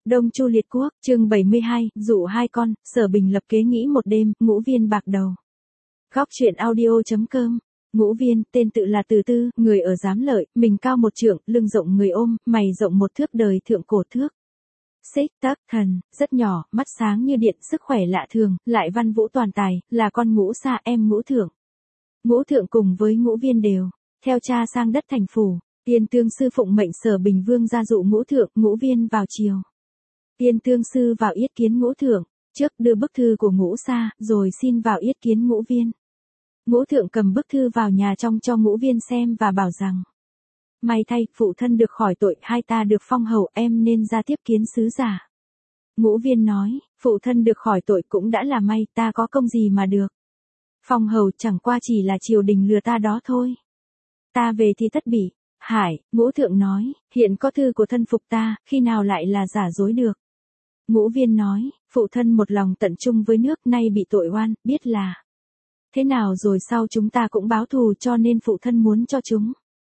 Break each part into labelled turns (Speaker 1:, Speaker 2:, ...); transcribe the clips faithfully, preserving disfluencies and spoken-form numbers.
Speaker 1: Đông Chu Liệt Quốc, chương bảy mươi hai, dụ hai con, Sở Bình lập kế nghĩ một đêm, Ngũ Viên bạc đầu. Góc truyện audio chấm com. Ngũ Viên, tên tự là Từ Tư, người ở Giám Lợi, mình cao một trượng, lưng rộng người ôm, mày rộng một thước đời thượng cổ thước. Xích tắc thần, rất nhỏ, mắt sáng như điện, sức khỏe lạ thường, lại văn vũ toàn tài, là con Ngũ Sa em Ngũ Thượng. Ngũ Thượng cùng với Ngũ Viên đều, theo cha sang đất thành phủ. Tiên Tương Sư phụng mệnh Sở Bình Vương ra dụ Ngũ Thượng, Ngũ Viên vào triều. Tiên Tương Sư vào yết kiến Ngũ Thượng, trước đưa bức thư của Ngũ Sa, rồi xin vào yết kiến Ngũ Viên. Ngũ Thượng cầm bức thư vào nhà trong cho Ngũ Viên xem và bảo rằng: may thay, phụ thân được khỏi tội, hai ta được phong hầu, em nên ra tiếp kiến sứ giả. Ngũ Viên nói: phụ thân được khỏi tội cũng đã là may, ta có công gì mà được. Phong hầu chẳng qua chỉ là triều đình lừa ta đó thôi. Ta về thì tất bị. Hải, Ngũ Thượng nói: hiện có thư của thân phục ta, khi nào lại là giả dối được. Ngũ Viên nói: phụ thân một lòng tận trung với nước, nay bị tội oan, biết là thế nào rồi sau chúng ta cũng báo thù, cho nên phụ thân muốn cho chúng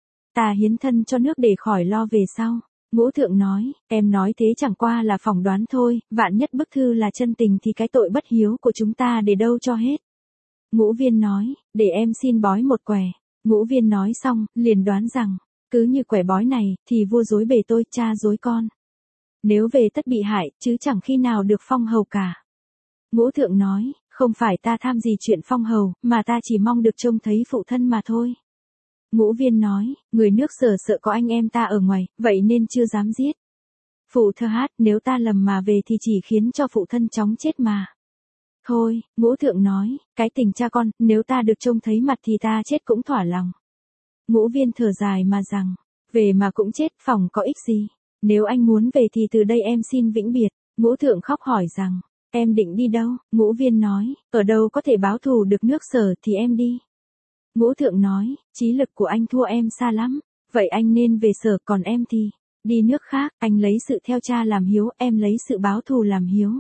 Speaker 1: ta hiến thân cho nước để khỏi lo về sau. Ngũ Thượng nói: em nói thế chẳng qua là phỏng đoán thôi, vạn nhất bức thư là chân tình thì cái tội bất hiếu của chúng ta để đâu cho hết. Ngũ Viên nói: để em xin bói một quẻ. Ngũ Viên nói xong, liền đoán rằng, cứ như quẻ bói này, thì vua dối bề tôi, cha dối con. Nếu về tất bị hại, chứ chẳng khi nào được phong hầu cả. Ngũ Thượng nói: không phải ta tham gì chuyện phong hầu, mà ta chỉ mong được trông thấy phụ thân mà thôi. Ngũ Viên nói: người nước Sở sợ có anh em ta ở ngoài, vậy nên chưa dám giết. Phụ thơ hát, nếu ta lầm mà về thì chỉ khiến cho phụ thân chóng chết mà. Thôi, Ngũ Thượng nói: cái tình cha con, nếu ta được trông thấy mặt thì ta chết cũng thỏa lòng. Ngũ Viên thở dài mà rằng: về mà cũng chết, phòng có ích gì. Nếu anh muốn về thì từ đây em xin vĩnh biệt. Ngũ Thượng khóc hỏi rằng: em định đi đâu? Ngũ Viên nói: ở đâu có thể báo thù được nước Sở thì em đi. Ngũ Thượng nói: trí lực của anh thua em xa lắm, vậy anh nên về Sở, còn em thì đi nước khác. Anh lấy sự theo cha làm hiếu, em lấy sự báo thù làm hiếu.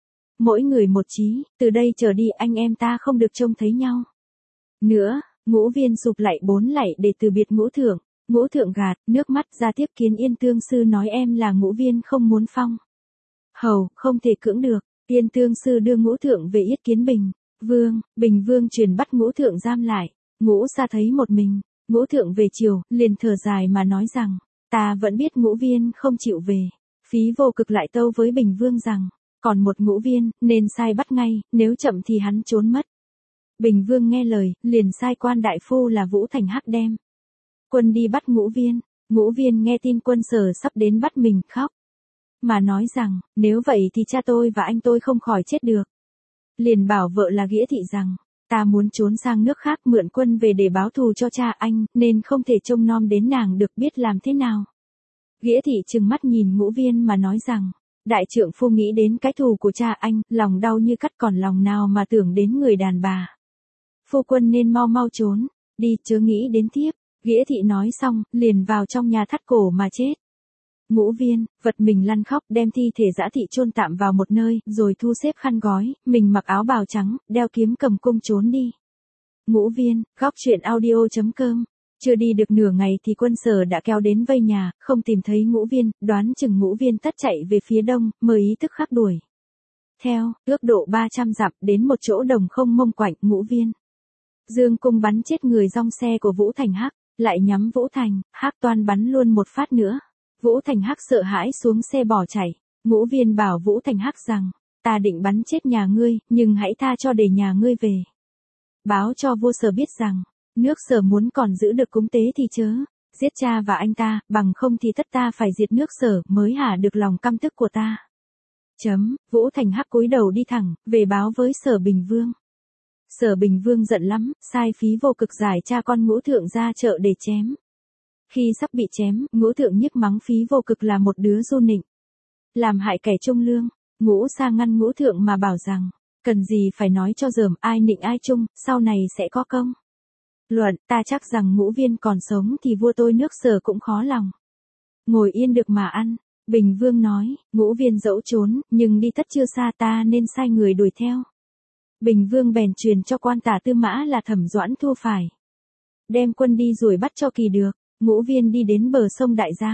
Speaker 1: Mỗi người một chí, từ đây trở đi anh em ta không được trông thấy nhau nữa. Ngũ Viên sụp lạy bốn lạy để từ biệt Ngũ Thượng. Ngũ Thượng gạt nước mắt ra tiếp kiến Yên Tương Sư, nói em là Ngũ Viên không muốn phong hầu, không thể cưỡng được. Yên Tương Sư đưa Ngũ Thượng về yết kiến Bình Vương. Bình Vương truyền bắt Ngũ Thượng giam lại. Ngũ Sa thấy một mình. Ngũ Thượng về chiều, liền thở dài mà nói rằng: ta vẫn biết Ngũ Viên không chịu về. Phí vô cực lại tâu với Bình Vương rằng: còn một Ngũ Viên, nên sai bắt ngay, nếu chậm thì hắn trốn mất. Bình Vương nghe lời, liền sai quan đại phu là Vũ Thành Hắc đem quân đi bắt Ngũ Viên. Ngũ Viên nghe tin quân Sở sắp đến bắt mình, khóc mà nói rằng: nếu vậy thì cha tôi và anh tôi không khỏi chết được. Liền bảo vợ là Nghĩa Thị rằng: ta muốn trốn sang nước khác mượn quân về để báo thù cho cha anh, nên không thể trông nom đến nàng được, biết làm thế nào. Nghĩa Thị trừng mắt nhìn Ngũ Viên mà nói rằng: đại trượng phu nghĩ đến cái thù của cha anh, lòng đau như cắt, còn lòng nào mà tưởng đến người đàn bà. Phu quân nên mau mau trốn đi, chớ nghĩ đến tiếp. Nghĩa Thị nói xong, liền vào trong nhà thắt cổ mà chết. Ngũ Viên vật mình lăn khóc, đem thi thể dã thị chôn tạm vào một nơi, rồi thu xếp khăn gói, mình mặc áo bào trắng, đeo kiếm cầm cung trốn đi. Ngũ Viên, góc truyện audio chấm com. Chưa đi được nửa ngày thì quân Sở đã kéo đến vây nhà, không tìm thấy Ngũ Viên, đoán chừng Ngũ Viên tất chạy về phía đông, mới ý tức khắc đuổi theo, ước độ ba trăm dặm, đến một chỗ đồng không mông quạnh. Ngũ Viên dương cung bắn chết người dong xe của Vũ Thành Hắc, lại nhắm Vũ Thành Hắc toan bắn luôn một phát nữa. Vũ Thành Hắc sợ hãi xuống xe bỏ chạy. Ngũ Viên bảo Vũ Thành Hắc rằng: ta định bắn chết nhà ngươi, nhưng hãy tha cho để nhà ngươi về báo cho vua Sở biết rằng, nước Sở muốn còn giữ được cúng tế thì chớ giết cha và anh ta, bằng không thì tất ta phải diệt nước Sở mới hả được lòng căm tức của ta. Chấm. Vũ Thành Hắc cúi đầu đi thẳng về báo với Sở Bình Vương. Sở Bình Vương giận lắm, sai Phí vô cực giải cha con Ngũ Thượng ra chợ để chém. Khi sắp bị chém, Ngũ Thượng nhức mắng Phí vô cực là một đứa du nịnh, làm hại kẻ trung lương. Ngũ Sa ngăn Ngũ Thượng mà bảo rằng: cần gì phải nói cho dởm, ai nịnh ai trung, sau này sẽ có công luận. Ta chắc rằng Ngũ Viên còn sống thì vua tôi nước Sở cũng khó lòng ngồi yên được mà ăn. Bình Vương nói: Ngũ Viên dẫu trốn, nhưng đi tất chưa xa, ta nên sai người đuổi theo. Bình Vương bèn truyền cho quan tả tư mã là Thẩm Doãn Thu phải đem quân đi rồi bắt cho kỳ được. Ngũ Viên đi đến bờ sông Đại Giang,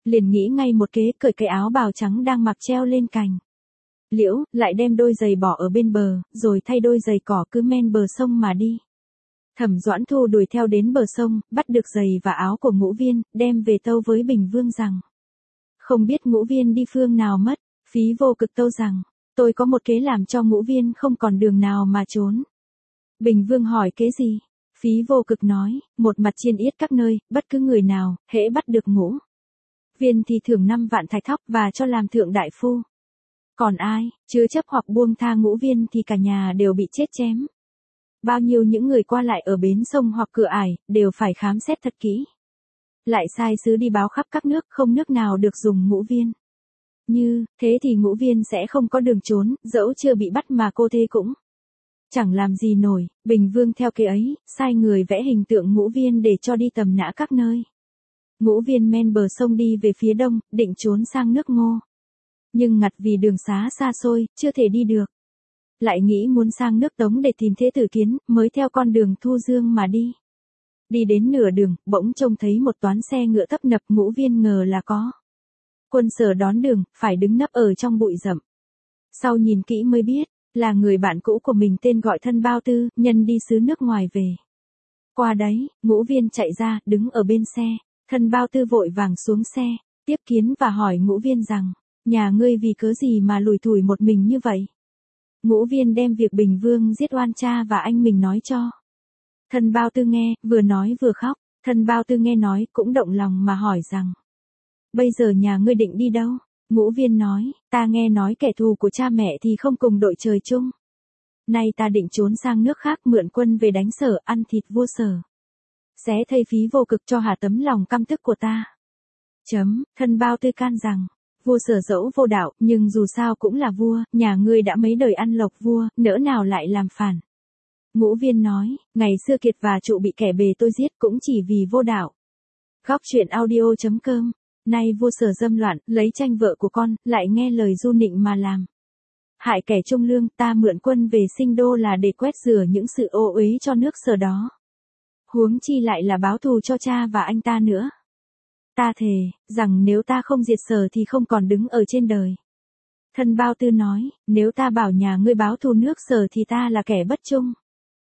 Speaker 1: liền nghĩ ngay một kế, cởi cái áo bào trắng đang mặc treo lên cành liễu, lại đem đôi giày bỏ ở bên bờ, rồi thay đôi giày cỏ cứ men bờ sông mà đi. Thẩm Doãn Thu đuổi theo đến bờ sông, bắt được giày và áo của Ngũ Viên, đem về tâu với Bình Vương rằng. Không biết Ngũ Viên đi phương nào mất, Phí Vô Cực tâu rằng, tôi có một kế làm cho Ngũ Viên không còn đường nào mà trốn. Bình Vương hỏi kế gì? Phí Vô Cực nói, một mặt chiên yết các nơi, bất cứ người nào, hễ bắt được Ngũ Viên thì thưởng năm vạn thạch thóc và cho làm thượng đại phu. Còn ai, chứa chấp hoặc buông tha Ngũ Viên thì cả nhà đều bị chết chém. Bao nhiêu những người qua lại ở bến sông hoặc cửa ải, đều phải khám xét thật kỹ. Lại sai sứ đi báo khắp các nước, không nước nào được dùng Ngũ Viên. Như, thế thì Ngũ Viên sẽ không có đường trốn, dẫu chưa bị bắt mà cô thế cũng chẳng làm gì nổi. Bình Vương theo kế ấy, sai người vẽ hình tượng Ngũ Viên để cho đi tầm nã các nơi. Ngũ Viên men bờ sông đi về phía đông, định trốn sang nước Ngô. Nhưng ngặt vì đường xá xa xôi, chưa thể đi được. Lại nghĩ muốn sang nước Tống để tìm Thế Tử Kiến, mới theo con đường Thu Dương mà đi. Đi đến nửa đường, bỗng trông thấy một toán xe ngựa tấp nập. Ngũ Viên ngờ là có quân sở đón đường, phải đứng nấp ở trong bụi rậm. Sau nhìn kỹ mới biết, là người bạn cũ của mình tên gọi Thân Bao Tư, nhân đi xứ nước ngoài về. Qua đấy, Ngũ Viên chạy ra, đứng ở bên xe. Thân Bao Tư vội vàng xuống xe, tiếp kiến và hỏi Ngũ Viên rằng, nhà ngươi vì cớ gì mà lủi thủi một mình như vậy? Ngũ Viên đem việc Bình Vương giết oan cha và anh mình nói cho Thân Bao Tư nghe, vừa nói vừa khóc. Thân Bao Tư nghe nói cũng động lòng mà hỏi rằng, bây giờ nhà ngươi định đi đâu? Ngũ Viên nói, ta nghe nói kẻ thù của cha mẹ thì không cùng đội trời chung. Nay ta định trốn sang nước khác mượn quân về đánh Sở, ăn thịt vua Sở. Xé thây Phí Vô Cực cho hà tấm lòng căm tức của ta. Chấm, Thân Bao Tư can rằng, vua Sở dẫu vô đạo, nhưng dù sao cũng là vua, nhà ngươi đã mấy đời ăn lộc vua, nỡ nào lại làm phản. Ngũ Viên nói, ngày xưa Kiệt và Trụ bị kẻ bề tôi giết cũng chỉ vì vô đạo. Góc truyện audio chấm com. Nay vua Sở dâm loạn, lấy tranh vợ của con, lại nghe lời du nịnh mà làm. Hại kẻ trung lương, ta mượn quân về Sinh Đô là để quét rửa những sự ô uế cho nước Sở đó. Huống chi lại là báo thù cho cha và anh ta nữa. Ta thề, rằng nếu ta không diệt Sở thì không còn đứng ở trên đời. Thân Bao Tư nói, nếu ta bảo nhà ngươi báo thù nước Sở thì ta là kẻ bất trung.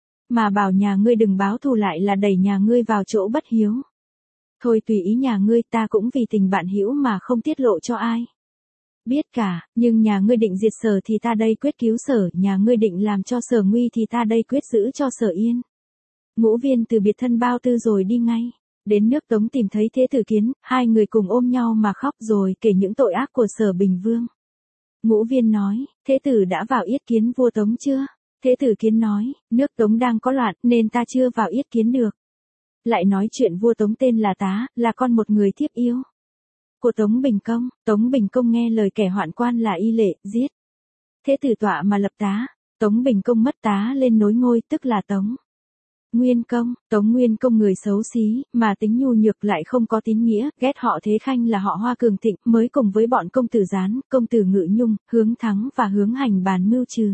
Speaker 1: Mà bảo nhà ngươi đừng báo thù lại là đẩy nhà ngươi vào chỗ bất hiếu. Thôi tùy ý nhà ngươi, ta cũng vì tình bạn hữu mà không tiết lộ cho ai biết cả, nhưng nhà ngươi định diệt Sở thì ta đây quyết cứu Sở, nhà ngươi định làm cho Sở nguy thì ta đây quyết giữ cho Sở yên. Ngũ Viên từ biệt Thân Bao Tư rồi đi ngay. Đến nước Tống tìm thấy Thế Tử Kiến, hai người cùng ôm nhau mà khóc rồi kể những tội ác của Sở Bình Vương. Ngũ Viên nói, Thế Tử đã vào yết kiến vua Tống chưa? Thế Tử Kiến nói, nước Tống đang có loạn nên ta chưa vào yết kiến được. Lại nói chuyện vua Tống tên là Tá, là con một người thiếp yêu của Tống Bình Công. Tống Bình Công nghe lời kẻ hoạn quan là Y Lệ, giết Thế Tử tọa mà lập Tá. Tống Bình Công mất Tá lên nối ngôi, tức là Tống Nguyên Công. Tống Nguyên Công người xấu xí, mà tính nhu nhược lại không có tín nghĩa, ghét họ Thế Khanh là họ Hoa cường thịnh, mới cùng với bọn công tử Gián, công tử Ngự Nhung, Hướng Thắng và Hướng Hành bàn mưu trừ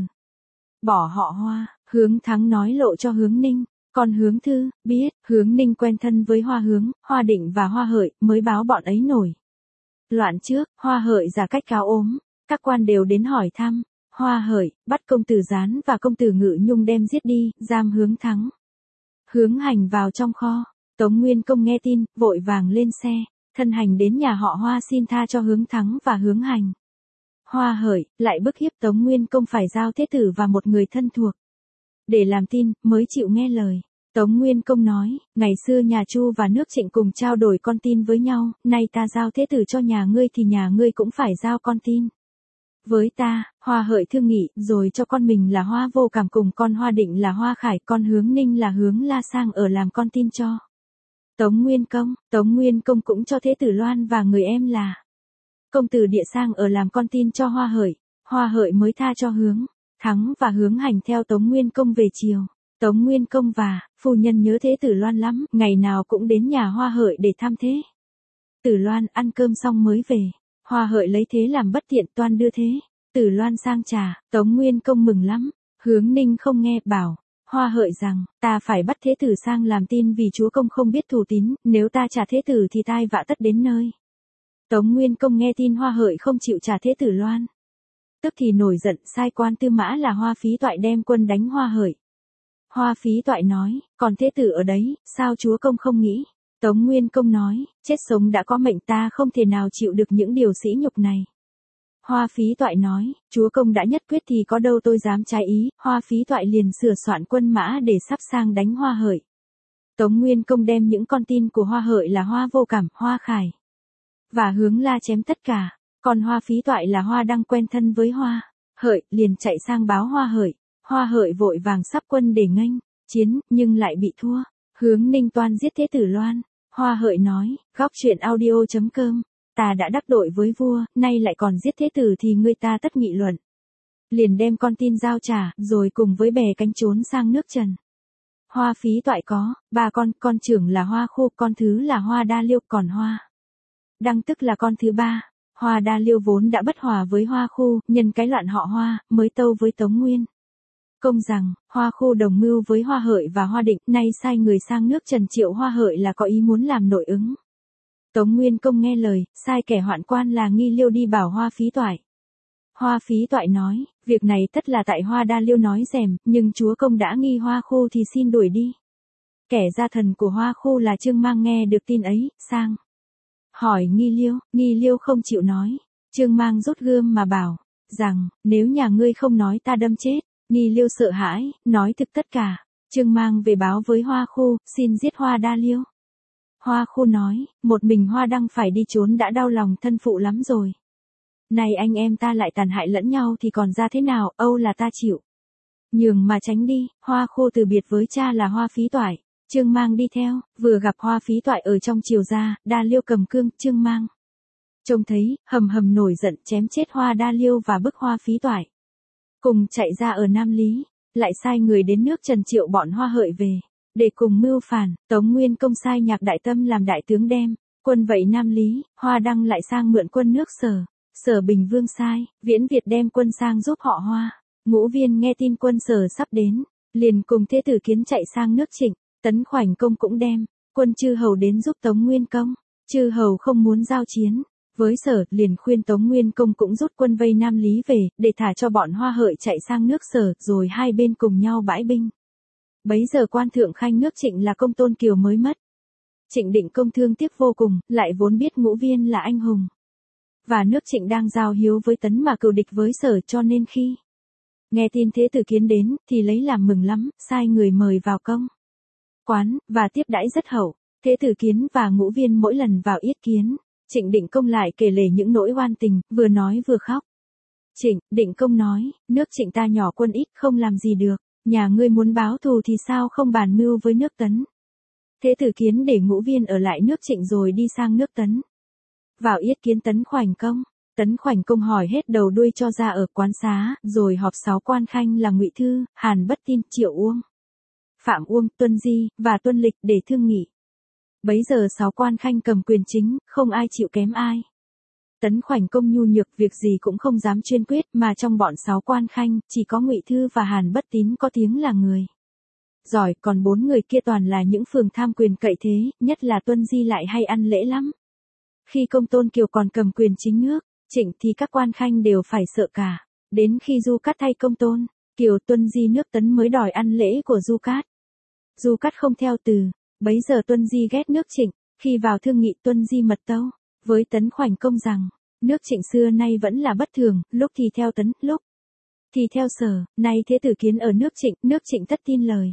Speaker 1: bỏ họ Hoa. Hướng Thắng nói lộ cho Hướng Ninh. Còn Hướng Thư, biết, Hướng Ninh quen thân với Hoa Hướng, Hoa Định và Hoa Hợi, mới báo bọn ấy nổi loạn trước. Hoa Hợi giả cách cáo ốm, các quan đều đến hỏi thăm. Hoa Hợi, bắt công tử Gián và công tử Ngự Nhung đem giết đi, giam Hướng Thắng, Hướng Hành vào trong kho. Tống Nguyên Công nghe tin, vội vàng lên xe, thân hành đến nhà họ Hoa xin tha cho Hướng Thắng và Hướng Hành. Hoa Hợi, lại bức hiếp Tống Nguyên Công phải giao Thế Tử và một người thân thuộc để làm tin, mới chịu nghe lời. Tống Nguyên Công nói, ngày xưa nhà Chu và nước Trịnh cùng trao đổi con tin với nhau, nay ta giao Thế Tử cho nhà ngươi thì nhà ngươi cũng phải giao con tin với ta. Hoa Hợi thương nghị, rồi cho con mình là Hoa Vô Cảm cùng con Hoa Định là Hoa Khải, con Hướng Ninh là Hướng La Sang ở làm con tin cho Tống Nguyên Công. Tống Nguyên Công cũng cho Thế Tử Loan và người em là công tử Địa Sang ở làm con tin cho Hoa Hợi. Hoa Hợi mới tha cho Hướng Thắng và Hướng Hành theo Tống Nguyên Công về chiều. Tống Nguyên Công và phu nhân nhớ Thế Tử Loan lắm, ngày nào cũng đến nhà Hoa Hợi để thăm Thế Tử Loan. Ăn cơm xong mới về. Hoa Hợi lấy thế làm bất tiện, toan đưa Thế Tử Loan sang trà. Tống Nguyên Công mừng lắm. Hướng Ninh không nghe, bảo Hoa Hợi rằng, ta phải bắt Thế Tử sang làm tin vì chúa công không biết thù tín, nếu ta trả Thế Tử thì tai vạ tất đến nơi. Tống Nguyên Công nghe tin Hoa Hợi không chịu trả Thế Tử Loan. Tức thì nổi giận sai quan tư mã là Hoa Phí Toại đem quân đánh Hoa Hợi. Hoa Phí Toại nói, còn Thế Tử ở đấy, sao chúa công không nghĩ? Tống Nguyên Công nói, chết sống đã có mệnh ta không thể nào chịu được những điều sỉ nhục này. Hoa Phí Toại nói, chúa công đã nhất quyết thì có đâu tôi dám trái ý. Hoa Phí Toại liền sửa soạn quân mã để sắp sang đánh Hoa Hợi. Tống Nguyên Công đem những con tin của Hoa Hợi là Hoa Vô Cảm, Hoa Khải và Hướng La chém tất cả, còn Hoa Phí Toại là Hoa Đăng quen thân với Hoa Hợi, liền chạy sang báo Hoa Hợi. Hoa Hợi vội vàng sắp quân để nghênh chiến, nhưng lại bị thua. Hướng Ninh toan giết Thế Tử Loan. Hoa Hợi nói, góc truyện audio chấm com, ta đã đắc tội với vua, nay lại còn giết Thế Tử thì người ta tất nghị luận. Liền đem con tin giao trả, rồi cùng với bè cánh trốn sang nước Trần. Hoa Phí Toại có ba con, con trưởng là Hoa Khô, con thứ là Hoa Đa Liêu, còn Hoa Đăng tức là con thứ ba. Hoa Đa Liêu vốn đã bất hòa với Hoa Khô, nhân cái loạn họ Hoa, mới tâu với Tống Nguyên Công rằng, Hoa Khô đồng mưu với Hoa Hợi và Hoa Định, nay sai người sang nước Trần triệu Hoa Hợi là có ý muốn làm nội ứng. Tống Nguyên Công nghe lời, sai kẻ hoạn quan là Nghi Liêu đi bảo Hoa Phí Toại. Hoa Phí Toại nói, việc này tất là tại Hoa Đa Liêu nói rèm, nhưng chúa công đã nghi Hoa Khô thì xin đuổi đi. Kẻ gia thần của Hoa Khô là Trương Mang nghe được tin ấy, sang hỏi Nghi Liêu, Nghi Liêu không chịu nói. Trương Mang rút gươm mà bảo, rằng, nếu nhà ngươi không nói ta đâm chết. Nghi Liêu sợ hãi, nói thực tất cả. Trương Mang về báo với Hoa Khô, xin giết Hoa Đa Liêu. Hoa Khô nói, một mình Hoa Đăng phải đi trốn đã đau lòng thân phụ lắm rồi. Này anh em ta lại tàn hại lẫn nhau thì còn ra thế nào, âu là ta chịu. Nhường mà tránh đi. Hoa Khô từ biệt với cha là Hoa Phí Toại. Trương Mang đi theo, vừa gặp Hoa Phí Toại ở trong triều ra, Đa Liêu cầm cương, Trương Mang trông thấy, hầm hầm nổi giận chém chết Hoa Đa Liêu và bức Hoa Phí Toại. Cùng chạy ra ở Nam Lý, lại sai người đến nước Trần triệu bọn Hoa Hợi về, để cùng mưu phản. Tống Nguyên Công sai Nhạc Đại Tâm làm đại tướng đem quân vậy Nam Lý. Hoa Đăng lại sang mượn quân nước Sở. Sở Bình Vương sai Viễn Việt đem quân sang giúp họ Hoa. Ngũ Viên nghe tin quân Sở sắp đến, liền cùng Thế Tử Kiến chạy sang nước Trịnh. Tấn Khoảnh Công cũng đem quân chư hầu đến giúp Tống Nguyên Công. Chư hầu không muốn giao chiến với Sở, liền khuyên Tống Nguyên Công cũng rút quân vây Nam Lý về, để thả cho bọn Hoa Hợi chạy sang nước Sở, rồi hai bên cùng nhau bãi binh. Bấy giờ quan thượng khanh nước Trịnh là Công Tôn Kiều mới mất. Trịnh Định Công thương tiếc vô cùng, lại vốn biết Ngũ Viên là anh hùng. Và nước Trịnh đang giao hiếu với Tấn mà cừu địch với Sở, cho nên khi nghe tin Thế Tử Kiến đến, thì lấy làm mừng lắm, sai người mời vào công quán, và tiếp đãi rất hậu. Thế Tử Kiến và Ngũ Viên mỗi lần vào yết kiến, Trịnh Định Công lại kể lể những nỗi oan tình, vừa nói vừa khóc. Trịnh Định Công nói, nước Trịnh ta nhỏ quân ít không làm gì được, nhà ngươi muốn báo thù thì sao không bàn mưu với nước Tấn. Thế Tử Kiến để Ngũ Viên ở lại nước Trịnh rồi đi sang nước Tấn. Vào yết kiến Tấn Khoảnh Công, Tấn Khoảnh Công hỏi hết đầu đuôi cho ra ở quán xá, rồi họp sáu quan khanh là Ngụy Thư, Hàn Bất Tin, Triệu Uông, Phạm Uông, Tuân Di và Tuân Lịch để thương nghị. Bấy giờ sáu quan khanh cầm quyền chính, không ai chịu kém ai. Tấn Khoảnh Công nhu nhược, việc gì cũng không dám chuyên quyết, mà trong bọn sáu quan khanh, chỉ có Ngụy Thư và Hàn Bất Tín có tiếng là người giỏi, còn bốn người kia toàn là những phường tham quyền cậy thế, nhất là Tuân Di lại hay ăn lễ lắm. Khi Công Tôn Kiều còn cầm quyền chính nước Trịnh thì các quan khanh đều phải sợ cả. Đến khi Du Cát thay Công Tôn Kiều, Tuân Di nước Tấn mới đòi ăn lễ của Du Cát. Du Cát không theo từ. Bấy giờ Tuân Di ghét nước Trịnh. Khi vào thương nghị, Tuân Di mật tâu với Tấn Khoảnh Công rằng, nước Trịnh xưa nay vẫn là bất thường, lúc thì theo Tấn, lúc thì theo Sở. Nay Thế Tử Kiến ở nước Trịnh, nước Trịnh tất tin lời.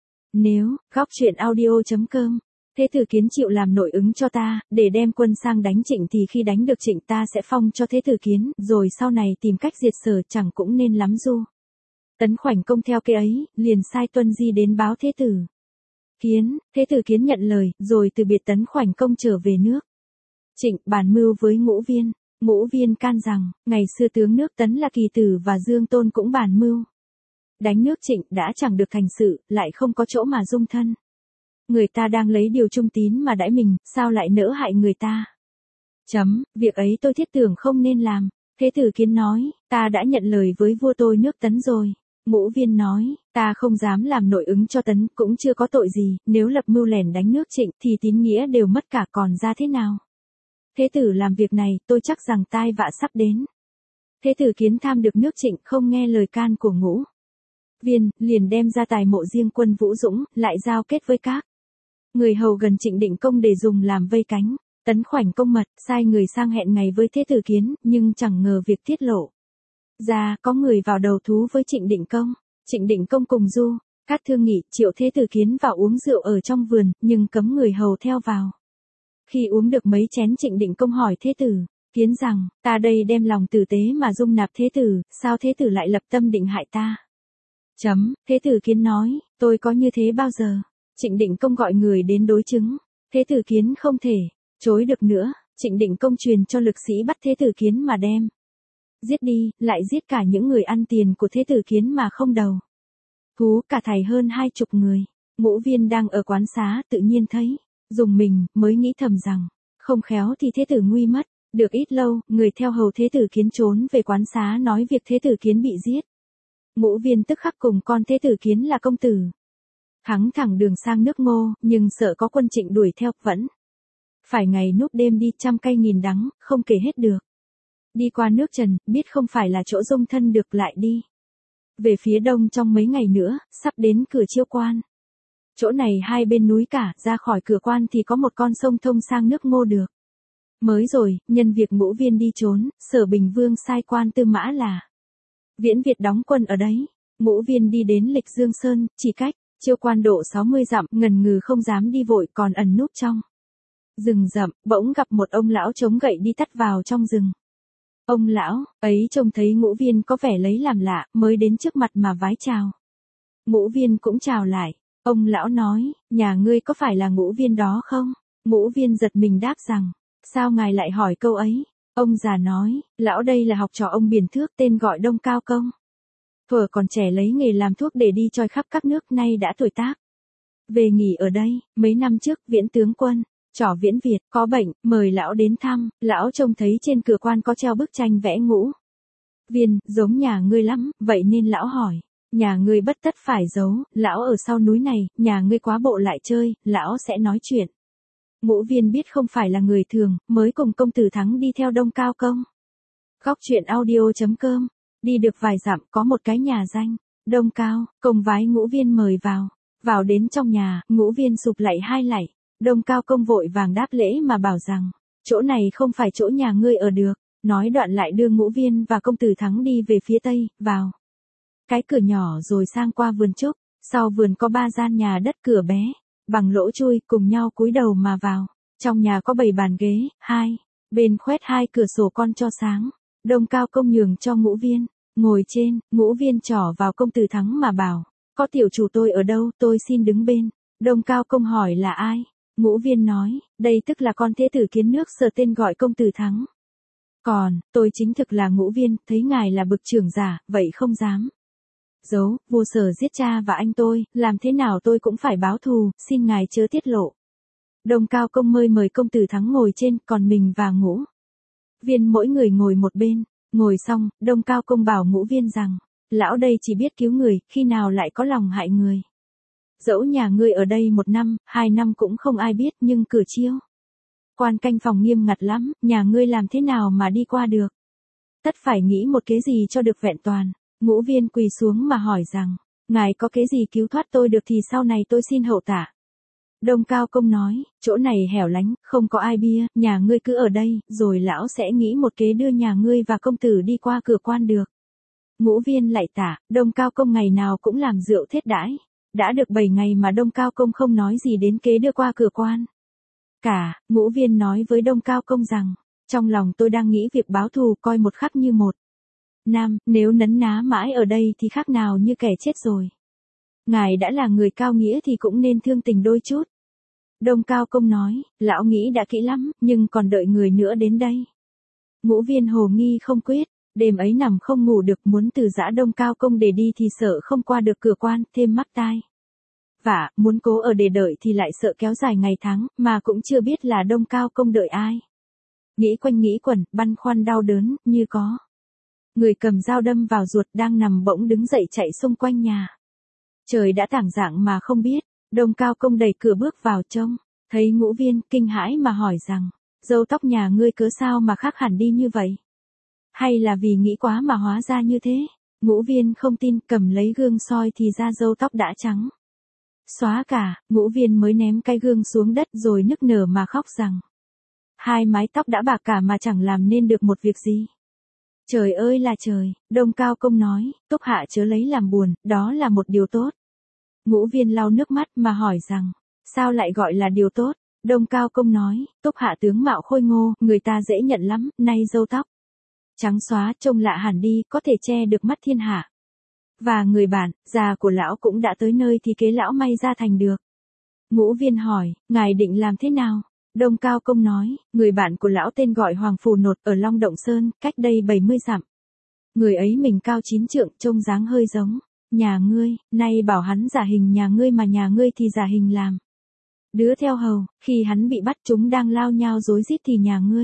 Speaker 1: Nếu góc truyện audio chấm com Thế Tử Kiến chịu làm nội ứng cho ta, để đem quân sang đánh Trịnh, thì khi đánh được Trịnh ta sẽ phong cho Thế Tử Kiến, rồi sau này tìm cách diệt Sở, chẳng cũng nên lắm du. Tấn Khoảnh Công theo kế ấy, liền sai Tuân Di đến báo Thế Tử Kiến. Thế Tử Kiến nhận lời, rồi từ biệt Tấn Khoảnh Công trở về nước Trịnh, bàn mưu với Ngũ Viên. Ngũ Viên can rằng, ngày xưa tướng nước Tấn là Kỳ Tử và Dương Tôn cũng bàn mưu đánh nước Trịnh, đã chẳng được thành sự, lại không có chỗ mà dung thân. Người ta đang lấy điều trung tín mà đãi mình, sao lại nỡ hại người ta? Chấm, việc ấy tôi thiết tưởng không nên làm. Thế Tử Kiến nói, ta đã nhận lời với vua tôi nước Tấn rồi. Ngũ Viên nói, ta không dám làm nội ứng cho Tấn, cũng chưa có tội gì, nếu lập mưu lẻn đánh nước Trịnh thì tín nghĩa đều mất cả, còn ra thế nào? Thế tử làm việc này, tôi chắc rằng tai vạ sắp đến. Thế tử Kiến tham được nước Trịnh, không nghe lời can của Ngũ Viên, liền đem ra tài mộ riêng quân Vũ Dũng, lại giao kết với các người hầu gần Trịnh Định Công để dùng làm vây cánh. Tấn Khoảnh công mật, sai người sang hẹn ngày với Thế tử Kiến, nhưng chẳng ngờ việc tiết lộ ra, có người vào đầu thú với Trịnh Định Công. Trịnh Định Công cùng Du Cát thương nghị, triệu Thế tử Kiến vào uống rượu ở trong vườn, nhưng cấm người hầu theo vào. Khi uống được mấy chén, Trịnh Định Công hỏi Thế tử Kiến rằng, ta đây đem lòng tử tế mà dung nạp Thế tử, sao Thế tử lại lập tâm định hại ta? Chấm, Thế tử Kiến nói, tôi có như thế bao giờ? Trịnh Định Công gọi người đến đối chứng. Thế tử Kiến không thể chối được nữa, Trịnh Định Công truyền cho lực sĩ bắt Thế tử Kiến mà đem giết đi, lại giết cả những người ăn tiền của Thế tử Kiến mà không đầu thú, cả thảy hơn hai chục người. Ngũ Viên đang ở quán xá, tự nhiên thấy dùng mình, mới nghĩ thầm rằng, không khéo thì Thế tử nguy mất. Được ít lâu, người theo hầu Thế tử Kiến trốn về quán xá nói việc Thế tử Kiến bị giết. Ngũ Viên tức khắc cùng con Thế tử Kiến là công tử thắng thẳng đường sang nước Ngô, nhưng sợ có quân Trịnh đuổi theo, vẫn phải ngày núp đêm đi, trăm cay nghìn đắng, không kể hết được. Đi qua nước Trần, biết không phải là chỗ dung thân được, lại đi về phía đông. Trong mấy ngày nữa, sắp đến cửa Chiêu Quan. Chỗ này hai bên núi cả, ra khỏi cửa quan thì có một con sông thông sang nước Ngô được. Mới rồi, nhân việc Ngũ Viên đi trốn, Sở Bình Vương sai quan Tư Mã là Viễn Việt đóng quân ở đấy. Ngũ Viên đi đến Lịch Dương Sơn, chỉ cách Chiêu Quan độ sáu mươi dặm, ngần ngừ không dám đi vội, còn ẩn núp trong rừng rậm. Bỗng gặp một ông lão chống gậy đi tắt vào trong rừng. Ông lão ấy trông thấy Ngũ Viên có vẻ lấy làm lạ, mới đến trước mặt mà vái chào. Ngũ Viên cũng chào lại. Ông lão nói, nhà ngươi có phải là Ngũ Viên đó không? Ngũ Viên giật mình đáp rằng, sao ngài lại hỏi câu ấy? Ông già nói, lão đây là học trò ông Biển Thước, tên gọi Đông Cao Công. Thuở còn trẻ lấy nghề làm thuốc để đi choi khắp các nước, nay đã tuổi tác về nghỉ ở đây. Mấy năm trước, Viễn tướng quân Trỏ Viễn Việt có bệnh, mời lão đến thăm. Lão trông thấy trên cửa quan có treo bức tranh vẽ Ngũ Viên, giống nhà ngươi lắm, vậy nên lão hỏi, nhà ngươi bất tất phải giấu, lão ở sau núi này, nhà ngươi quá bộ lại chơi, lão sẽ nói chuyện. Ngũ Viên biết không phải là người thường, mới cùng công tử thắng đi theo Đông Cao Công. Góc truyện audio chấm com. Đi được vài dặm, có một cái nhà danh Đông Cao Công vái Ngũ Viên mời vào. Vào đến trong nhà, Ngũ Viên sụp lạy hai lạy. Đông Cao Công vội vàng đáp lễ mà bảo rằng, chỗ này không phải chỗ nhà ngươi ở được. Nói đoạn lại đưa Ngũ Viên và công tử thắng đi về phía tây, vào cái cửa nhỏ rồi sang qua vườn trúc. Sau vườn có ba gian nhà đất cửa bé, bằng lỗ chui, cùng nhau cúi đầu mà vào. Trong nhà có bảy bàn ghế, hai bên khoét hai cửa sổ con cho sáng. Đông Cao Công nhường cho Ngũ Viên ngồi trên. Ngũ Viên trỏ vào công tử thắng mà bảo, có tiểu chủ tôi ở đâu, tôi xin đứng bên. Đông Cao Công hỏi là ai? Ngũ Viên nói, đây tức là con Thế tử Kiến nước Sở, tên gọi công tử thắng. Còn, tôi chính thực là Ngũ Viên, thấy ngài là bực trưởng giả, vậy không dám giấu. Vua Sở giết cha và anh tôi, làm thế nào tôi cũng phải báo thù, xin ngài chớ tiết lộ. Đông Cao Công mời mời công tử thắng ngồi trên, còn mình và Ngũ Viên mỗi người ngồi một bên. Ngồi xong, Đông Cao Công bảo Ngũ Viên rằng, lão đây chỉ biết cứu người, khi nào lại có lòng hại người. Dẫu nhà ngươi ở đây một năm, hai năm cũng không ai biết, nhưng cửa Chiêu Quan canh phòng nghiêm ngặt lắm, nhà ngươi làm thế nào mà đi qua được? Tất phải nghĩ một kế gì cho được vẹn toàn. Ngũ Viên quỳ xuống mà hỏi rằng, ngài có kế gì cứu thoát tôi được thì sau này tôi xin hậu tạ. Đông Cao Công nói, chỗ này hẻo lánh, không có ai bia, nhà ngươi cứ ở đây, rồi lão sẽ nghĩ một kế đưa nhà ngươi và công tử đi qua cửa quan được. Ngũ Viên lạy tạ. Đông Cao Công ngày nào cũng làm rượu thết đãi. Đã được bảy ngày mà Đông Cao Công không nói gì đến kế đưa qua cửa quan cả. Ngũ Viên nói với Đông Cao Công rằng, trong lòng tôi đang nghĩ việc báo thù, coi một khắc như một năm, nếu nấn ná mãi ở đây thì khác nào như kẻ chết rồi. Ngài đã là người cao nghĩa thì cũng nên thương tình đôi chút. Đông Cao Công nói, lão nghĩ đã kỹ lắm, nhưng còn đợi người nữa đến đây. Ngũ Viên hồ nghi không quyết, đêm ấy nằm không ngủ được, muốn từ giã Đông Cao Công để đi thì sợ không qua được cửa quan, thêm mắc tai vả, muốn cố ở để đợi thì lại sợ kéo dài ngày tháng, mà cũng chưa biết là Đông Cao Công đợi ai. Nghĩ quanh nghĩ quẩn, băn khoăn đau đớn, như có người cầm dao đâm vào ruột, đang nằm bỗng đứng dậy chạy xung quanh nhà. Trời đã tảng rạng mà không biết. Đông Cao Công đẩy cửa bước vào trông thấy Ngũ Viên, kinh hãi mà hỏi rằng, Râu tóc nhà ngươi cớ sao mà khác hẳn đi như vậy? Hay là vì nghĩ quá mà hóa ra như thế? Ngũ Viên không tin, cầm lấy gương soi thì ra râu tóc đã trắng xóa cả. Ngũ Viên mới ném cái gương xuống đất rồi nức nở mà khóc rằng hai mái tóc đã bạc cả mà chẳng làm nên được một việc gì. Trời ơi là trời, Đông Cao Công nói, Túc Hạ chớ lấy làm buồn, đó là một điều tốt. Ngũ Viên lau nước mắt mà hỏi rằng, sao lại gọi là điều tốt? Đông Cao Công nói, Túc Hạ tướng mạo khôi ngô, người ta dễ nhận lắm, nay râu tóc trắng xóa trông lạ hẳn đi, có thể che được mắt thiên hạ. Và người bạn, già của lão cũng đã tới nơi thì kế lão may ra thành được. Ngũ Viên hỏi, ngài định làm thế nào? Đông Cao Công nói, người bạn của lão tên gọi Hoàng Phù Nột ở Long Động Sơn, cách đây bảy mươi dặm. Người ấy mình cao chín trượng, trông dáng hơi giống nhà ngươi, nay bảo hắn giả hình nhà ngươi mà nhà ngươi thì giả hình làm đứa theo hầu, khi hắn bị bắt chúng đang lao nhau rối rít thì nhà ngươi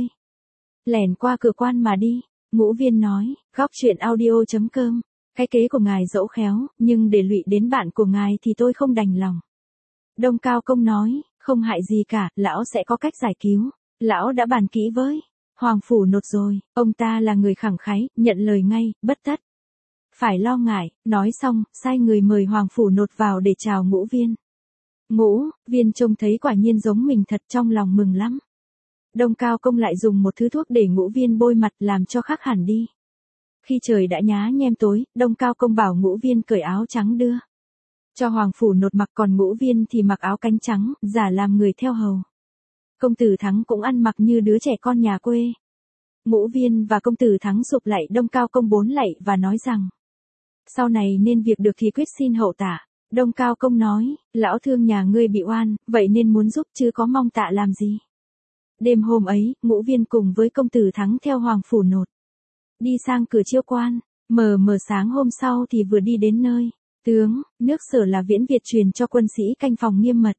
Speaker 1: lẻn qua cửa quan mà đi. Ngũ Viên nói, góc chuyện audio chấm com, cái kế của ngài dẫu khéo, nhưng để lụy đến bạn của ngài thì tôi không đành lòng. Đông Cao Công nói, không hại gì cả, lão sẽ có cách giải cứu. Lão đã bàn kỹ với Hoàng Phủ Nột rồi, ông ta là người khẳng khái, nhận lời ngay, bất tất phải lo ngại. Nói xong, sai người mời Hoàng Phủ Nột vào để chào Ngũ Viên. Ngũ Viên trông thấy quả nhiên giống mình thật, trong lòng mừng lắm. Đông Cao Công lại dùng một thứ thuốc để Ngũ Viên bôi mặt làm cho khác hẳn đi. Khi trời đã nhá nhem tối, Đông Cao Công bảo Ngũ Viên cởi áo trắng đưa cho Hoàng Phủ Nột mặc, còn Ngũ Viên thì mặc áo cánh trắng, giả làm người theo hầu. Công tử Thắng cũng ăn mặc như đứa trẻ con nhà quê. Ngũ Viên và công tử Thắng sụp lạy Đông Cao Công bốn lạy và nói rằng, sau này nên việc được thì quyết xin hậu tạ. Đông Cao Công nói, lão thương nhà ngươi bị oan, vậy nên muốn giúp chứ có mong tạ làm gì. Đêm hôm ấy, Ngũ Viên cùng với công tử Thắng theo Hoàng Phủ Nột đi sang cửa Chiêu Quan. Mờ mờ sáng hôm sau thì vừa đi đến nơi tướng nước Sở là Viễn Việt truyền cho quân sĩ canh phòng nghiêm mật.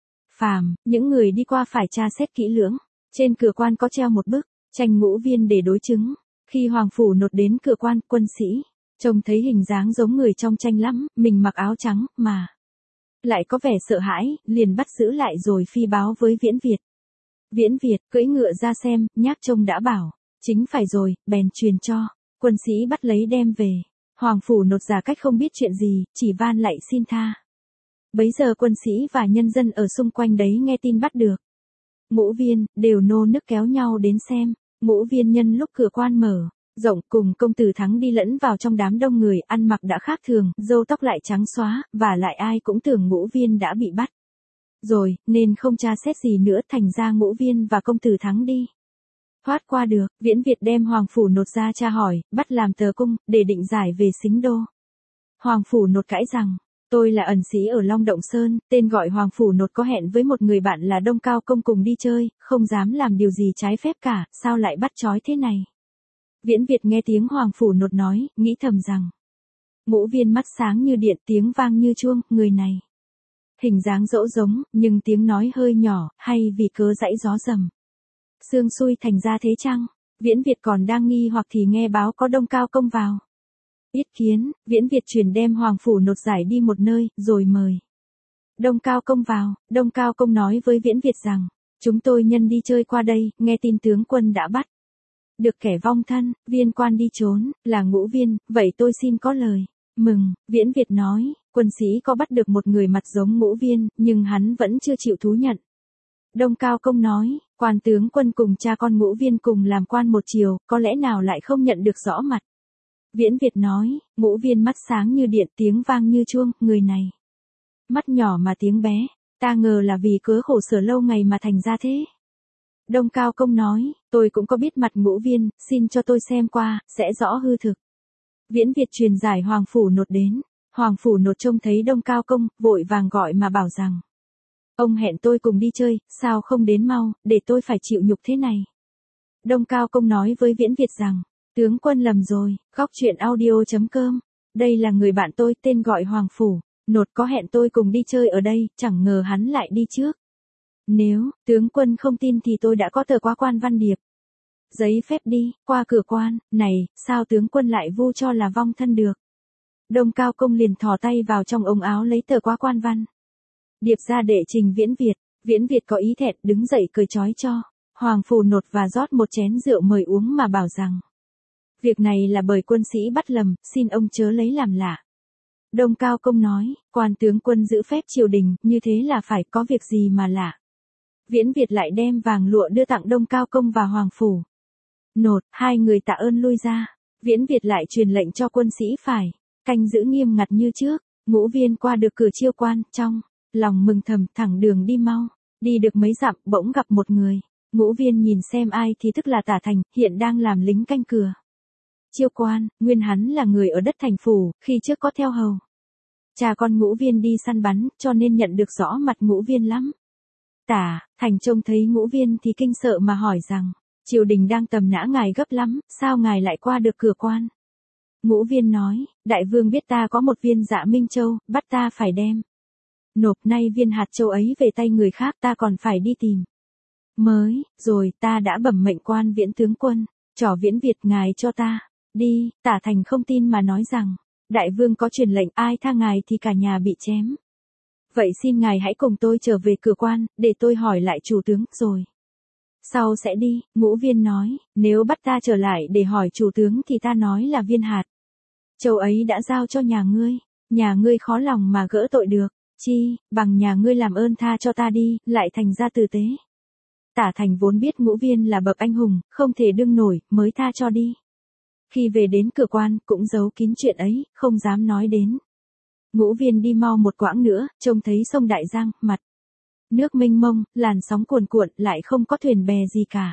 Speaker 1: Phàm những người đi qua phải tra xét kỹ lưỡng. Trên cửa quan có treo một bức tranh Ngũ Viên để đối chứng. Khi Hoàng Phủ Nột đến cửa quan, quân sĩ trông thấy hình dáng giống người trong tranh lắm, mình mặc áo trắng mà lại có vẻ sợ hãi, liền bắt giữ lại rồi phi báo với Viễn Việt. Viễn Việt cưỡi ngựa ra xem, nhác trông đã bảo chính phải rồi, bèn truyền cho quân sĩ bắt lấy đem về. Hoàng Phủ Nột giả cách không biết chuyện gì, chỉ van lạy xin tha. Bấy giờ quân sĩ và nhân dân ở xung quanh đấy nghe tin bắt được Ngũ Viên, đều nô nức kéo nhau đến xem. Ngũ Viên nhân lúc cửa quan mở rộng cùng công tử Thắng đi lẫn vào trong đám đông người, ăn mặc đã khác thường, râu tóc lại trắng xóa, và lại ai cũng tưởng Ngũ Viên đã bị bắt rồi, nên không tra xét gì nữa, thành ra Ngũ Viên và công tử Thắng đi thoát qua được. Viễn Việt đem Hoàng Phủ Nột ra tra hỏi, bắt làm tờ cung, để định giải về Sính Đô. Hoàng Phủ Nột cãi rằng, tôi là ẩn sĩ ở Long Động Sơn, tên gọi Hoàng Phủ Nột có hẹn với một người bạn là Đông Cao Công cùng đi chơi, không dám làm điều gì trái phép cả, sao lại bắt trói thế này. Viễn Việt nghe tiếng Hoàng Phủ Nột nói, nghĩ thầm rằng, Ngũ Viên mắt sáng như điện, tiếng vang như chuông, người này hình dáng dỗ giống, nhưng tiếng nói hơi nhỏ, hay vì cớ dãy gió rầm sương xui thành ra thế chăng? Viễn Việt còn đang nghi hoặc thì nghe báo có Đông Cao Công vào yết kiến. Viễn Việt truyền đem Hoàng Phủ Nột giải đi một nơi, rồi mời Đông Cao Công vào. Đông Cao Công nói với Viễn Việt rằng, chúng tôi nhân đi chơi qua đây, nghe tin tướng quân đã bắt được kẻ vong thân, viên quan đi trốn, là Ngũ Viên, vậy tôi xin có lời mừng. Viễn Việt nói, quân sĩ có bắt được một người mặt giống Ngũ Viên, nhưng hắn vẫn chưa chịu thú nhận. Đông Cao Công nói, quan tướng quân cùng cha con Ngũ Viên cùng làm quan một chiều, có lẽ nào lại không nhận được rõ mặt. Viễn Việt nói, Ngũ Viên mắt sáng như điện, tiếng vang như chuông, người này mắt nhỏ mà tiếng bé, ta ngờ là vì cớ khổ sở lâu ngày mà thành ra thế. Đông Cao Công nói, tôi cũng có biết mặt Ngũ Viên, xin cho tôi xem qua, sẽ rõ hư thực. Viễn Việt truyền giải Hoàng Phủ Nột đến. Hoàng Phủ Nột trông thấy Đông Cao Công, vội vàng gọi mà bảo rằng, ông hẹn tôi cùng đi chơi, sao không đến mau, để tôi phải chịu nhục thế này. Đông Cao Công nói với Viễn Việt rằng, tướng quân lầm rồi, góc chuyện audio chấm com, đây là người bạn tôi, tên gọi Hoàng Phủ Nột, có hẹn tôi cùng đi chơi ở đây, chẳng ngờ hắn lại đi trước. Nếu tướng quân không tin thì tôi đã có tờ qua quan văn điệp giấy phép đi qua cửa quan, này, sao tướng quân lại vu cho là vong thân được. Đông Cao Công liền thò tay vào trong ống áo lấy tờ qua quan văn điệp ra để trình Viễn Việt. Viễn Việt có ý thẹn, đứng dậy cười trói cho. Hoàng Phủ nột và rót một chén rượu mời uống mà bảo rằng. Việc này là bởi quân sĩ bắt lầm, xin ông chớ lấy làm lạ. Đông Cao Công nói, quan tướng quân giữ phép triều đình, như thế là phải có việc gì mà lạ. Viễn Việt lại đem vàng lụa đưa tặng Đông Cao Công và Hoàng Phủ. Nột, hai người tạ ơn lui ra. Viễn Việt lại truyền lệnh cho quân sĩ phải canh giữ nghiêm ngặt như trước. Ngũ Viên qua được cửa chiêu quan, trong lòng mừng thầm, thẳng đường đi mau. Đi được mấy dặm, bỗng gặp một người. Ngũ Viên nhìn xem ai thì tức là Tả Thành, hiện đang làm lính canh cửa chiêu quan. Nguyên hắn là người ở đất thành phủ, khi trước có theo hầu cha con Ngũ Viên đi săn bắn, cho nên nhận được rõ mặt Ngũ Viên lắm. Tả Thành trông thấy Ngũ Viên thì kinh sợ mà hỏi rằng, triều đình đang tầm nã ngài gấp lắm, sao ngài lại qua được cửa quan? Ngũ Viên nói, đại vương biết ta có một viên Dạ Minh Châu, bắt ta phải đem nộp, nay viên hạt châu ấy về tay người khác, ta còn phải đi tìm mới, rồi ta đã bẩm mệnh quan Viễn tướng quân, trỏ Viễn Việt ngài cho ta đi. Tả Thành không tin mà nói rằng, đại vương có truyền lệnh, ai tha ngài thì cả nhà bị chém. Vậy xin ngài hãy cùng tôi trở về cửa quan, để tôi hỏi lại chủ tướng, rồi sau sẽ đi. Ngũ Viên nói, nếu bắt ta trở lại để hỏi chủ tướng thì ta nói là viên hạt châu ấy đã giao cho nhà ngươi, nhà ngươi khó lòng mà gỡ tội được, chi bằng nhà ngươi làm ơn tha cho ta đi, lại thành ra tử tế. Tả Thành vốn biết Ngũ Viên là bậc anh hùng, không thể đương nổi, mới tha cho đi. Khi về đến cửa quan, cũng giấu kín chuyện ấy, không dám nói đến. Ngũ Viên đi mau một quãng nữa, trông thấy sông Đại Giang, mặt nước mênh mông, làn sóng cuồn cuộn, lại không có thuyền bè gì cả.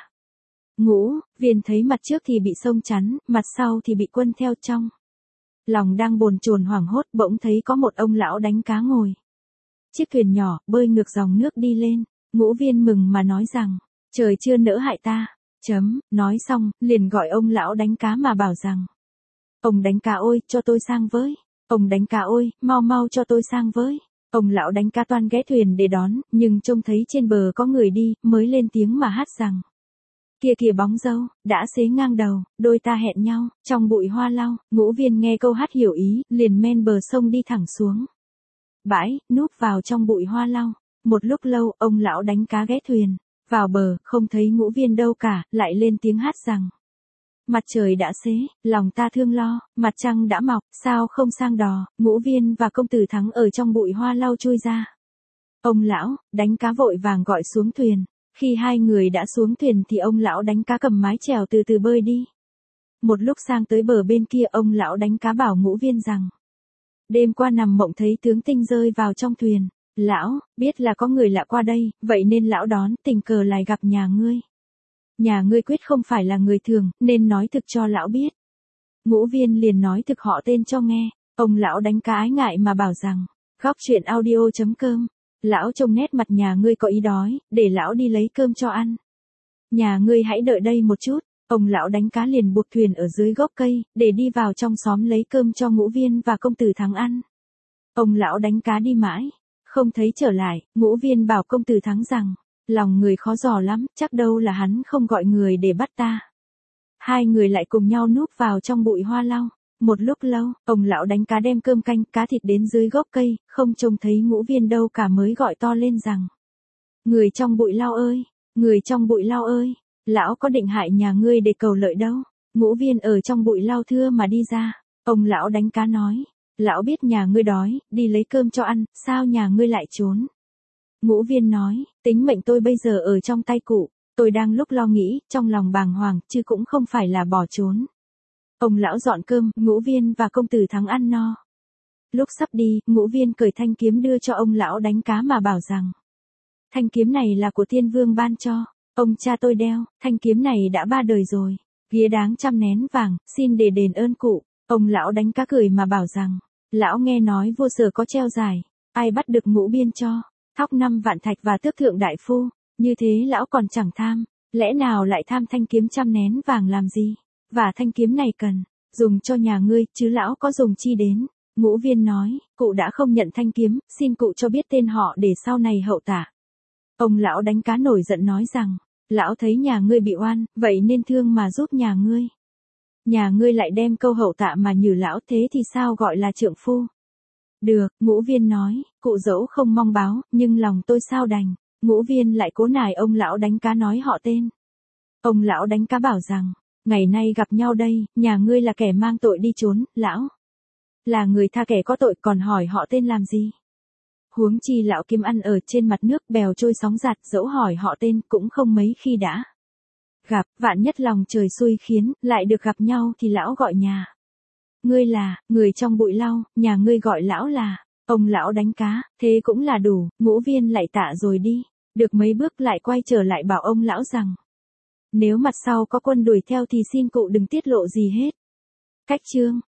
Speaker 1: Ngũ Viên thấy mặt trước thì bị sông chắn, mặt sau thì bị quân theo, trong lòng đang bồn chồn hoảng hốt, bỗng thấy có một ông lão đánh cá ngồi chiếc thuyền nhỏ, bơi ngược dòng nước đi lên. Ngũ Viên mừng mà nói rằng, trời chưa nỡ hại ta. Chấm, nói xong, liền gọi ông lão đánh cá mà bảo rằng, ông đánh cá ôi, cho tôi sang với. Ông đánh cá ôi, mau mau cho tôi sang với. Ông lão đánh cá toan ghé thuyền để đón, nhưng trông thấy trên bờ có người đi, mới lên tiếng mà hát rằng, kia kìa bóng dâu, đã xế ngang đầu, đôi ta hẹn nhau, trong bụi hoa lau. Ngũ Viên nghe câu hát hiểu ý, liền men bờ sông đi thẳng xuống bãi, núp vào trong bụi hoa lau. Một lúc lâu, ông lão đánh cá ghé thuyền vào bờ, không thấy Ngũ Viên đâu cả, lại lên tiếng hát rằng, mặt trời đã xế, lòng ta thương lo, mặt trăng đã mọc, sao không sang đò. Ngũ Viên và công tử Thắng ở trong bụi hoa lau chui ra. Ông lão đánh cá vội vàng gọi xuống thuyền. Khi hai người đã xuống thuyền thì ông lão đánh cá cầm mái chèo từ từ bơi đi. Một lúc sang tới bờ bên kia, ông lão đánh cá bảo Ngũ Viên rằng, đêm qua nằm mộng thấy tướng tinh rơi vào trong thuyền. Lão biết là có người lạ qua đây, vậy nên lão đón tình cờ lại gặp nhà ngươi. Nhà ngươi quyết không phải là người thường, nên nói thực cho lão biết. Ngũ Viên liền nói thực họ tên cho nghe. Ông lão đánh cá ái ngại mà bảo rằng, góc chuyện audio chấm com. Lão trông nét mặt nhà ngươi có ý đói, để lão đi lấy cơm cho ăn. Nhà ngươi hãy đợi đây một chút. Ông lão đánh cá liền buộc thuyền ở dưới gốc cây, để đi vào trong xóm lấy cơm cho Ngũ Viên và công tử Thắng ăn. Ông lão đánh cá đi mãi, không thấy trở lại. Ngũ Viên bảo công tử Thắng rằng, lòng người khó dò lắm, chắc đâu là hắn không gọi người để bắt ta. Hai người lại cùng nhau núp vào trong bụi hoa lau. Một lúc lâu, ông lão đánh cá đem cơm canh, cá thịt đến dưới gốc cây, không trông thấy Ngũ Viên đâu cả, mới gọi to lên rằng, người trong bụi lau ơi, người trong bụi lau ơi, lão có định hại nhà ngươi để cầu lợi đâu. Ngũ Viên ở trong bụi lau thưa mà đi ra. Ông lão đánh cá nói, lão biết nhà ngươi đói, đi lấy cơm cho ăn, sao nhà ngươi lại trốn? Ngũ Viên nói, tính mệnh tôi bây giờ ở trong tay cụ, tôi đang lúc lo nghĩ, trong lòng bàng hoàng, chứ cũng không phải là bỏ trốn. Ông lão dọn cơm, Ngũ Viên và công tử Thắng ăn no. Lúc sắp đi, Ngũ Viên cởi thanh kiếm đưa cho ông lão đánh cá mà bảo rằng, thanh kiếm này là của Tiên Vương ban cho, ông cha tôi đeo, thanh kiếm này đã ba đời rồi, vía đáng trăm nén vàng, xin để đền ơn cụ. Ông lão đánh cá cười mà bảo rằng, lão nghe nói vua Sở có treo giải, ai bắt được Ngũ Biên cho thóc năm vạn thạch và tước thượng đại phu, như thế lão còn chẳng tham, lẽ nào lại tham thanh kiếm trăm nén vàng làm gì? Và thanh kiếm này cần dùng cho nhà ngươi, chứ lão có dùng chi đến? Ngũ Viên nói, cụ đã không nhận thanh kiếm, xin cụ cho biết tên họ để sau này hậu tạ. Ông lão đánh cá nổi giận nói rằng, lão thấy nhà ngươi bị oan, vậy nên thương mà giúp nhà ngươi. Nhà ngươi lại đem câu hậu tạ mà nhử lão, thế thì sao gọi là trượng phu? Được, Ngũ Viên nói, cụ dẫu không mong báo, nhưng lòng tôi sao đành. Ngũ Viên lại cố nài ông lão đánh cá nói họ tên. Ông lão đánh cá bảo rằng, ngày nay gặp nhau đây, nhà ngươi là kẻ mang tội đi trốn, lão là người tha kẻ có tội, còn hỏi họ tên làm gì? Huống chi lão kiếm ăn ở trên mặt nước bèo trôi sóng giạt, dẫu hỏi họ tên cũng không mấy khi đã gặp, vạn nhất lòng trời xui khiến, lại được gặp nhau thì lão gọi nhà ngươi là, người trong bụi lau, nhà ngươi gọi lão là, ông lão đánh cá, thế cũng là đủ. Ngũ Viên lại tạ rồi đi, được mấy bước lại quay trở lại bảo ông lão rằng, nếu mặt sau có quân đuổi theo thì xin cụ đừng tiết lộ gì hết. Cách chương